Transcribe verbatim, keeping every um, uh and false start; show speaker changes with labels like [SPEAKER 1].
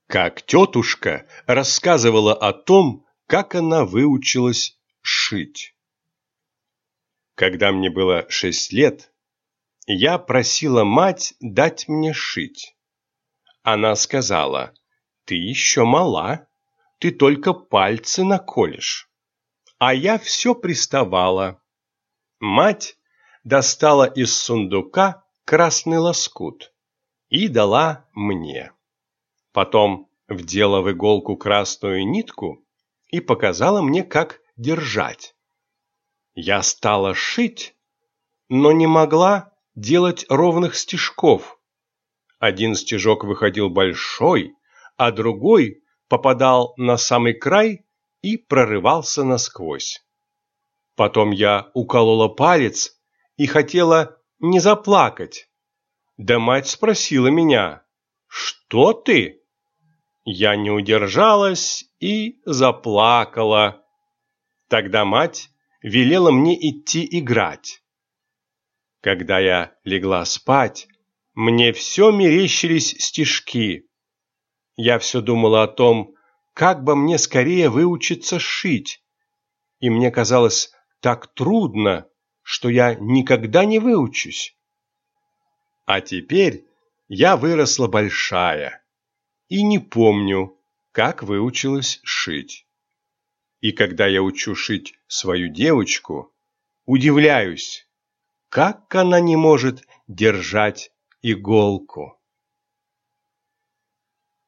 [SPEAKER 1] Как тетушка рассказывала о том, как она выучилась шить. Когда мне было шесть лет, я просила мать дать мне шить. Она сказала: «Ты еще мала, ты только пальцы наколешь». А я все приставала. Мать достала из сундука красный лоскут и дала мне. Потом вдела в иголку красную нитку и показала мне, как держать. Я стала шить, но не могла делать ровных стежков. Один стежок выходил большой, а другой попадал на самый край и прорывался насквозь. Потом я уколола палец и хотела не заплакать. Да мать спросила меня: «Что ты?» Я не удержалась и заплакала. Тогда мать велела мне идти играть. Когда я легла спать, мне все мерещились стишки. Я все думала о том, как бы мне скорее выучиться шить, и мне казалось так трудно, что я никогда не выучусь. А теперь я выросла большая и не помню, как выучилась шить. И когда я учу шить свою девочку, удивляюсь, как она не может держать иголку.